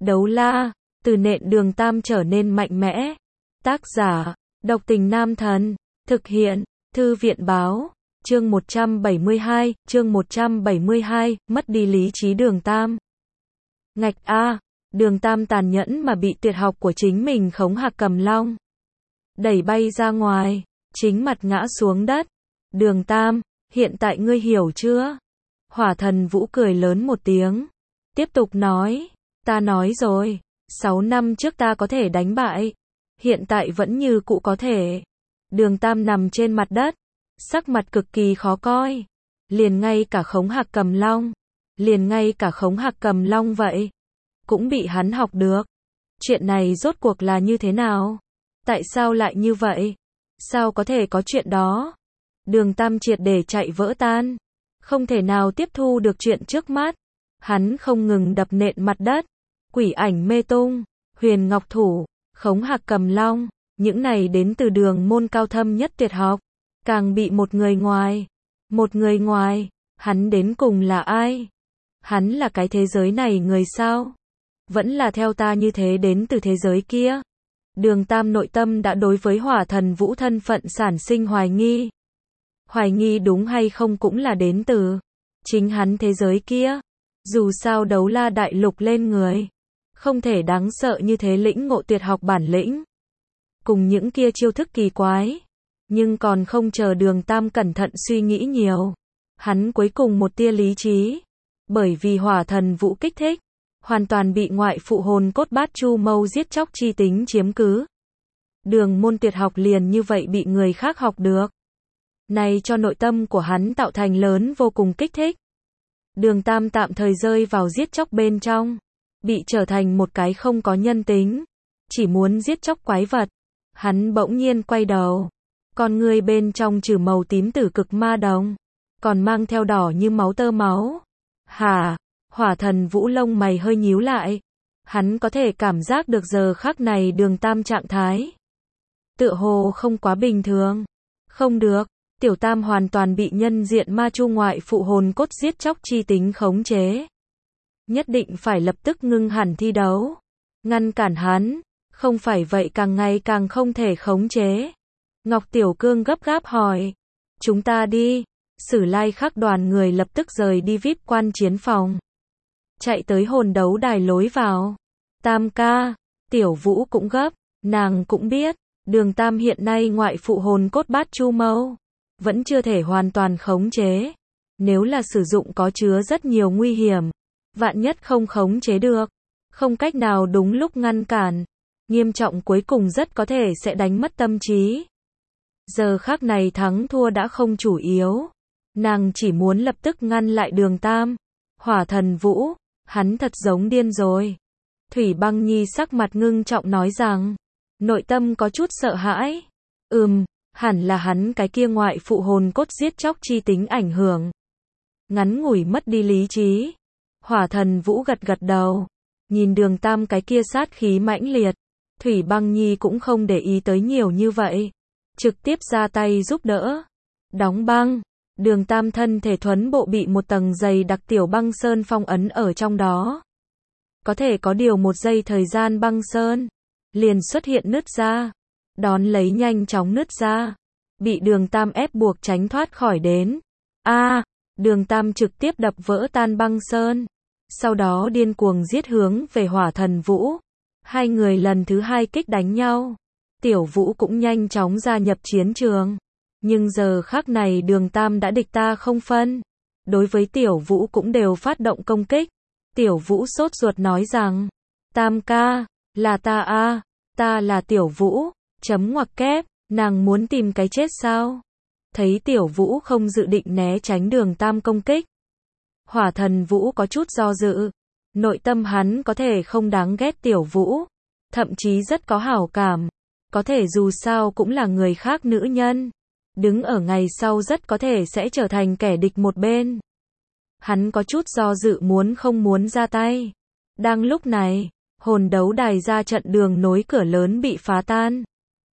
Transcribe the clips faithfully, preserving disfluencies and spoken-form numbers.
Đấu la, từ nện Đường Tam trở nên mạnh mẽ. Tác giả, Độc Tình Nam Thần. Thực hiện, Thư viện báo. Chương một trăm bảy mươi hai, chương một trăm bảy mươi hai, mất đi lý trí Đường Tam. Ngạch a, Đường Tam tàn nhẫn mà bị tuyệt học của chính mình khống Hạc Cầm Long đẩy bay ra ngoài, chính mặt ngã xuống đất. Đường Tam, hiện tại ngươi hiểu chưa? Hỏa Thần Vũ cười lớn một tiếng, tiếp tục nói, ta nói rồi, sáu năm trước ta có thể đánh bại, hiện tại vẫn như cũ có thể. Đường Tam nằm trên mặt đất, sắc mặt cực kỳ khó coi, liền ngay cả khống Hạc Cầm Long, liền ngay cả khống Hạc Cầm Long vậy, cũng bị hắn học được. Chuyện này rốt cuộc là như thế nào? Tại sao lại như vậy? Sao có thể có chuyện đó? Đường Tam triệt để chạy vỡ tan, không thể nào tiếp thu được chuyện trước mắt. Hắn không ngừng đập nện mặt đất, quỷ ảnh mê tung, huyền ngọc thủ, khống Hạc Cầm Long, những này đến từ đường môn cao thâm nhất tuyệt học, càng bị một người ngoài, một người ngoài, hắn đến cùng là ai? Hắn là cái thế giới này người sao? Vẫn là theo ta như thế đến từ thế giới kia? Đường Tam nội tâm đã đối với Hỏa Thần Vũ thân phận sản sinh hoài nghi. Hoài nghi đúng hay không cũng là đến từ chính hắn thế giới kia. Dù sao đấu la đại lục lên người, không thể đáng sợ như thế lĩnh ngộ tuyệt học bản lĩnh, cùng những kia chiêu thức kỳ quái. Nhưng còn không chờ Đường Tam cẩn thận suy nghĩ nhiều, hắn cuối cùng một tia lý trí, bởi vì Hỏa Thần Vũ kích thích, hoàn toàn bị ngoại phụ hồn cốt bát chu mâu giết chóc chi tính chiếm cứ. Đường môn tuyệt học liền như vậy bị người khác học được, này cho nội tâm của hắn tạo thành lớn vô cùng kích thích. Đường Tam tạm thời rơi vào giết chóc bên trong, bị trở thành một cái không có nhân tính, chỉ muốn giết chóc quái vật. Hắn bỗng nhiên quay đầu, con ngươi bên trong trừ màu tím tử cực ma đồng, còn mang theo đỏ như máu tơ máu. Hả? Hỏa Thần Vũ lông mày hơi nhíu lại, hắn có thể cảm giác được giờ khắc này Đường Tam trạng thái tựa hồ không quá bình thường. Không được, Tiểu Tam hoàn toàn bị nhân diện ma chu ngoại phụ hồn cốt giết chóc chi tính khống chế. Nhất định phải lập tức ngưng hẳn thi đấu, ngăn cản hắn, không phải vậy càng ngày càng không thể khống chế. Ngọc Tiểu Cương gấp gáp hỏi, chúng ta đi. Sử Lai Khắc đoàn người lập tức rời đi vi ai pi quan chiến phòng, chạy tới hồn đấu đài lối vào. Tam ca, Tiểu Vũ cũng gấp, nàng cũng biết, Đường Tam hiện nay ngoại phụ hồn cốt bát chu mâu vẫn chưa thể hoàn toàn khống chế. Nếu là sử dụng có chứa rất nhiều nguy hiểm, vạn nhất không khống chế được, không cách nào đúng lúc ngăn cản, nghiêm trọng cuối cùng rất có thể sẽ đánh mất tâm trí. Giờ khắc này thắng thua đã không chủ yếu, nàng chỉ muốn lập tức ngăn lại Đường Tam. Hỏa Thần Vũ, hắn thật giống điên rồi. Thủy Băng Nhi sắc mặt ngưng trọng nói rằng, nội tâm có chút sợ hãi. Ừm, hẳn là hắn cái kia ngoại phụ hồn cốt giết chóc chi tính ảnh hưởng, ngắn ngủi mất đi lý trí. Hỏa Thần Vũ gật gật đầu, nhìn Đường Tam cái kia sát khí mãnh liệt, Thủy Băng Nhi cũng không để ý tới nhiều như vậy, trực tiếp ra tay giúp đỡ. Đóng băng, Đường Tam thân thể thuấn bộ bị một tầng dày đặc tiểu băng sơn phong ấn ở trong đó. Có thể có điều một giây thời gian băng sơn liền xuất hiện nứt ra, đón lấy nhanh chóng nứt ra, bị Đường Tam ép buộc tránh thoát khỏi đến. A, à, Đường Tam trực tiếp đập vỡ tan băng sơn, sau đó điên cuồng giết hướng về Hỏa Thần Vũ. Hai người lần thứ hai kích đánh nhau. Tiểu Vũ cũng nhanh chóng gia nhập chiến trường, nhưng giờ khắc này Đường Tam đã địch ta không phân, đối với Tiểu Vũ cũng đều phát động công kích. Tiểu Vũ sốt ruột nói rằng, Tam ca, là ta a, ta là Tiểu Vũ, chấm ngoặc kép, nàng muốn tìm cái chết sao? Thấy Tiểu Vũ không dự định né tránh Đường Tam công kích, Hỏa Thần Vũ có chút do dự. Nội tâm hắn có thể không đáng ghét Tiểu Vũ, thậm chí rất có hảo cảm, có thể dù sao cũng là người khác nữ nhân, đứng ở ngày sau rất có thể sẽ trở thành kẻ địch một bên. Hắn có chút do dự muốn không muốn ra tay. Đang lúc này, hồn đấu đài ra trận đường nối cửa lớn bị phá tan.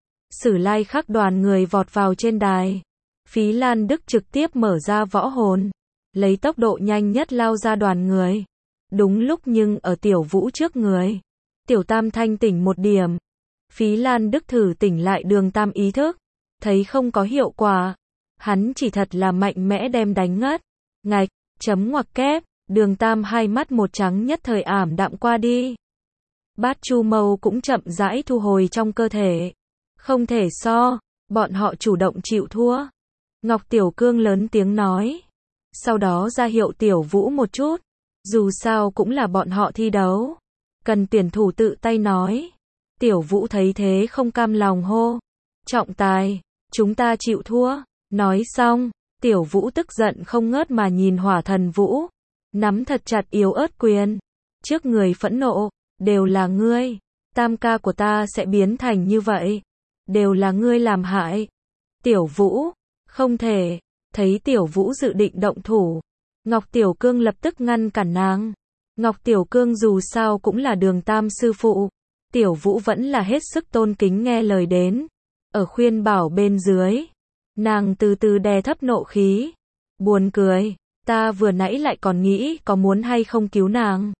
Sử Lai Khắc đoàn người vọt vào trên đài. Phí Lan Đức trực tiếp mở ra võ hồn, lấy tốc độ nhanh nhất lao ra đoàn người. Đúng lúc nhưng ở Tiểu Vũ trước người. Tiểu Tam thanh tỉnh một điểm. Phí Lan Đức thử tỉnh lại Đường Tam ý thức. Thấy không có hiệu quả. Hắn chỉ thật là mạnh mẽ đem đánh ngất. Ngạch, chấm ngoặc kép, Đường Tam hai mắt một trắng nhất thời ảm đạm qua đi. Bát Chu Mâu cũng chậm rãi thu hồi trong cơ thể. Không thể so, bọn họ chủ động chịu thua. Ngọc Tiểu Cương lớn tiếng nói. Sau đó ra hiệu Tiểu Vũ một chút. Dù sao cũng là bọn họ thi đấu. Cần tuyển thủ tự tay nói. Tiểu Vũ thấy thế không cam lòng hô. Trọng tài, chúng ta chịu thua. Nói xong, Tiểu Vũ tức giận không ngớt mà nhìn Hỏa Thần Vũ. Nắm thật chặt yếu ớt quyền. Trước người phẫn nộ, đều là ngươi. Tam ca của ta sẽ biến thành như vậy. Đều là ngươi làm hại. Tiểu Vũ, không thể. Thấy Tiểu Vũ dự định động thủ. Ngọc Tiểu Cương lập tức ngăn cản nàng. Ngọc Tiểu Cương dù sao cũng là Đường Tam sư phụ. Tiểu Vũ vẫn là hết sức tôn kính nghe lời đến. Ở khuyên bảo bên dưới. Nàng từ từ đè thấp nộ khí. Buồn cười. Ta vừa nãy lại còn nghĩ có muốn hay không cứu nàng.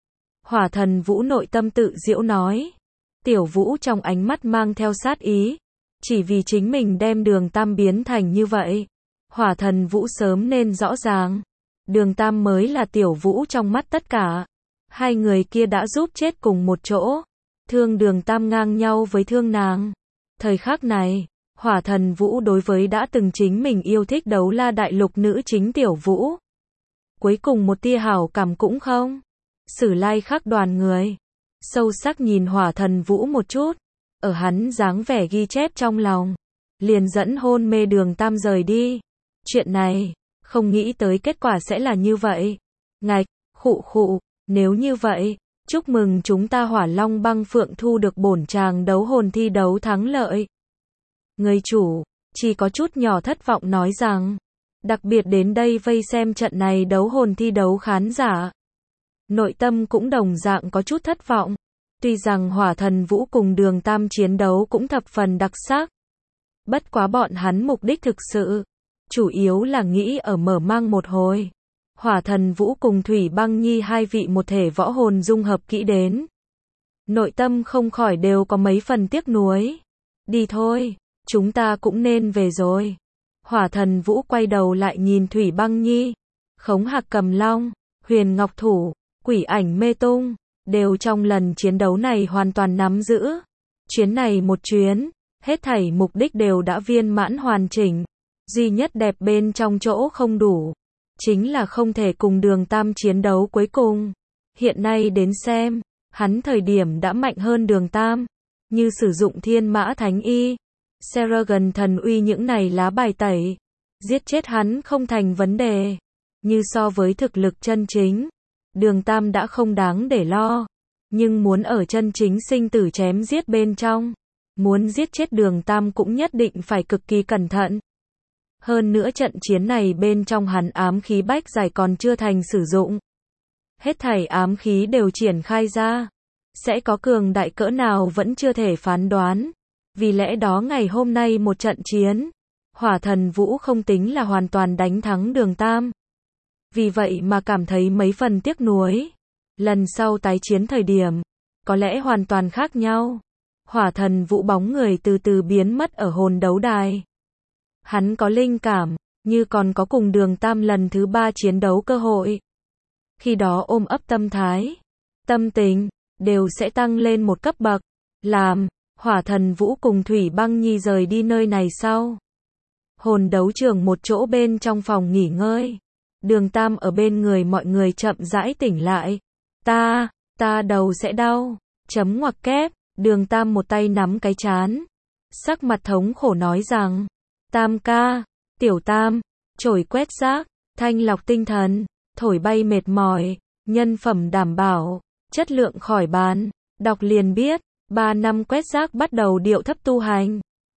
Hỏa Thần Vũ nội tâm tự giễu nói. Tiểu Vũ trong ánh mắt mang theo sát ý. Chỉ vì chính mình đem Đường Tam biến thành như vậy. Hỏa Thần Vũ sớm nên rõ ràng. Đường Tam mới là Tiểu Vũ trong mắt tất cả. Hai người kia đã giúp chết cùng một chỗ. Thương Đường Tam ngang nhau với thương nàng. Thời khắc này, Hỏa Thần Vũ đối với đã từng chính mình yêu thích Đấu La Đại Lục nữ chính Tiểu Vũ. Cuối cùng một tia hảo cảm cũng không. Sử Lai Khắc đoàn người. Sâu sắc nhìn Hỏa Thần Vũ một chút. Ở hắn dáng vẻ ghi chép trong lòng. Liền dẫn hôn mê Đường Tam rời đi. Chuyện này, không nghĩ tới kết quả sẽ là như vậy. Ngạch, khụ khụ, nếu như vậy, chúc mừng chúng ta Hỏa Long Băng Phượng thu được bổn tràng đấu hồn thi đấu thắng lợi. Người chủ, chỉ có chút nhỏ thất vọng nói rằng, đặc biệt đến đây vây xem trận này đấu hồn thi đấu khán giả. Nội tâm cũng đồng dạng có chút thất vọng. Tuy rằng Hỏa Thần Vũ cùng Đường Tam chiến đấu cũng thập phần đặc sắc. Bất quá bọn hắn mục đích thực sự, chủ yếu là nghĩ ở mở mang một hồi. Hỏa Thần Vũ cùng Thủy Băng Nhi hai vị một thể võ hồn dung hợp kỹ đến. Nội tâm không khỏi đều có mấy phần tiếc nuối. Đi thôi, chúng ta cũng nên về rồi. Hỏa Thần Vũ quay đầu lại nhìn Thủy Băng Nhi. Khống Hạc Cầm Long, Huyền Ngọc Thủ, Quỷ Ảnh Mê Tung, đều trong lần chiến đấu này hoàn toàn nắm giữ. Chuyến này một chuyến, hết thảy mục đích đều đã viên mãn hoàn chỉnh. Duy nhất đẹp bên trong chỗ không đủ. Chính là không thể cùng Đường Tam chiến đấu cuối cùng. Hiện nay đến xem, hắn thời điểm đã mạnh hơn Đường Tam. Như sử dụng Thiên Mã Thánh Y, Seragon Thần Uy những này lá bài tẩy. Giết chết hắn không thành vấn đề. Như so với thực lực chân chính, Đường Tam đã không đáng để lo. Nhưng muốn ở chân chính sinh tử chém giết bên trong, muốn giết chết Đường Tam cũng nhất định phải cực kỳ cẩn thận. Hơn nữa trận chiến này bên trong hắn ám khí bách giải còn chưa thành sử dụng. Hết thảy ám khí đều triển khai ra. Sẽ có cường đại cỡ nào vẫn chưa thể phán đoán. Vì lẽ đó ngày hôm nay một trận chiến, Hỏa Thần Vũ không tính là hoàn toàn đánh thắng Đường Tam. Vì vậy mà cảm thấy mấy phần tiếc nuối. Lần sau tái chiến thời điểm, có lẽ hoàn toàn khác nhau. Hỏa Thần Vũ bóng người từ từ biến mất ở hồn đấu đài. Hắn có linh cảm, như còn có cùng Đường Tam lần thứ ba chiến đấu cơ hội. Khi đó ôm ấp tâm thái, tâm tình, đều sẽ tăng lên một cấp bậc. Làm, Hỏa Thần Vũ cùng Thủy Băng Nhi rời đi nơi này sau. Hồn đấu trường một chỗ bên trong phòng nghỉ ngơi. Đường Tam ở bên người mọi người chậm rãi tỉnh lại. Ta, ta đầu sẽ đau. Chấm ngoặc kép, Đường Tam một tay nắm cái trán. Sắc mặt thống khổ nói rằng, Tam ca, Tiểu Tam, chổi quét rác, thanh lọc tinh thần, thổi bay mệt mỏi, nhân phẩm đảm bảo, chất lượng khỏi bàn. Đọc liền biết, ba năm quét rác bắt đầu điệu thấp tu hành.